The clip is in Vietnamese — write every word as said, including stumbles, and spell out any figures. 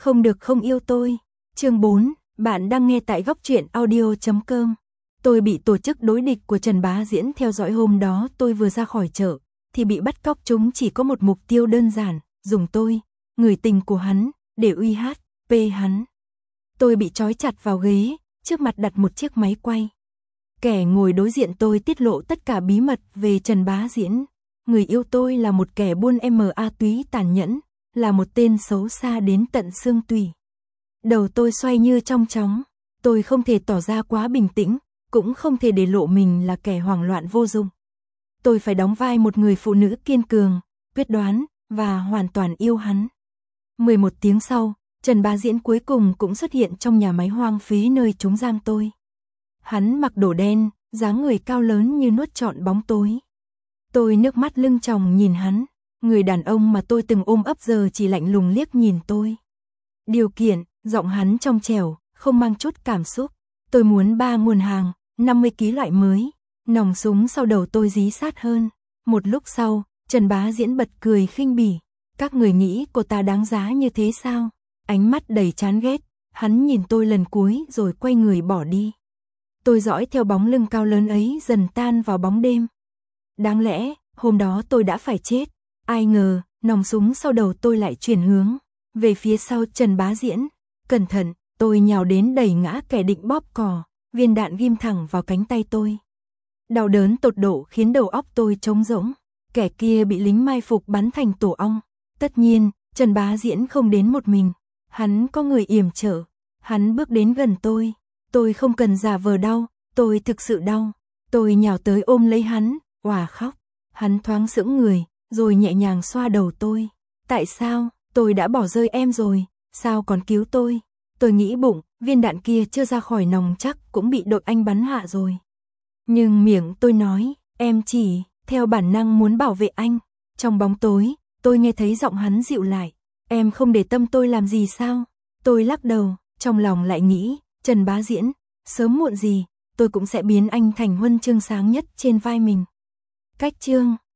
Không được không yêu tôi. Chương bốn, bạn đang nghe tại góc truyện audio chấm com. Tôi bị tổ chức đối địch của Trần Bá Diễn theo dõi. Hôm đó tôi vừa ra khỏi chợ, thì bị bắt cóc. Chúng chỉ có một mục tiêu đơn giản, dùng tôi, người tình của hắn, để uy hát, pê hắn. Tôi bị trói chặt vào ghế, trước mặt đặt một chiếc máy quay. Kẻ ngồi đối diện tôi tiết lộ tất cả bí mật về Trần Bá Diễn. Người yêu tôi là một kẻ buôn ma túy tàn nhẫn, là một tên xấu xa đến tận xương tủy. Đầu tôi xoay như trong chóng, tôi không thể tỏ ra quá bình tĩnh, cũng không thể để lộ mình là kẻ hoảng loạn vô dụng. Tôi phải đóng vai một người phụ nữ kiên cường, quyết đoán, và hoàn toàn yêu hắn. mười một tiếng sau, Trần Bá Diễn cuối cùng cũng xuất hiện trong nhà máy hoang phí nơi chúng giam tôi. Hắn mặc đồ đen, dáng người cao lớn như nuốt trọn bóng tối. Tôi nước mắt lưng tròng nhìn hắn, người đàn ông mà tôi từng ôm ấp giờ chỉ lạnh lùng liếc nhìn tôi. Điều kiện, giọng hắn trong trẻo, không mang chút cảm xúc. Tôi muốn ba nguồn hàng, năm mươi ki lô gam loại mới. Nòng súng sau đầu tôi dí sát hơn. Một lúc sau, Trần Bá Diễn bật cười khinh bỉ. Các người nghĩ cô ta đáng giá như thế sao? Ánh mắt đầy chán ghét, hắn nhìn tôi lần cuối rồi quay người bỏ đi. Tôi dõi theo bóng lưng cao lớn ấy dần tan vào bóng đêm. Đáng lẽ, hôm đó tôi đã phải chết. Ai ngờ, nòng súng sau đầu tôi lại chuyển hướng về phía sau Trần Bá Diễn. Cẩn thận, tôi nhào đến đẩy ngã kẻ định bóp cò, viên đạn ghim thẳng vào cánh tay tôi. Đau đớn tột độ khiến đầu óc tôi trống rỗng. Kẻ kia bị lính mai phục bắn thành tổ ong. Tất nhiên, Trần Bá Diễn không đến một mình. Hắn có người yểm trợ. Hắn bước đến gần tôi. Tôi không cần giả vờ đau, tôi thực sự đau. Tôi nhào tới ôm lấy hắn, òa khóc. Hắn thoáng sững người, rồi nhẹ nhàng xoa đầu tôi. Tại sao? Tôi đã bỏ rơi em rồi, sao còn cứu tôi? Tôi nghĩ bụng, viên đạn kia chưa ra khỏi nòng chắc cũng bị đội anh bắn hạ rồi. Nhưng miệng tôi nói, em chỉ theo bản năng muốn bảo vệ anh. Trong bóng tối, tôi nghe thấy giọng hắn dịu lại. Em không để tâm tôi làm gì sao? Tôi lắc đầu, trong lòng lại nghĩ, Trần Bá Diễn, sớm muộn gì, tôi cũng sẽ biến anh thành huân chương sáng nhất trên vai mình. Cách chương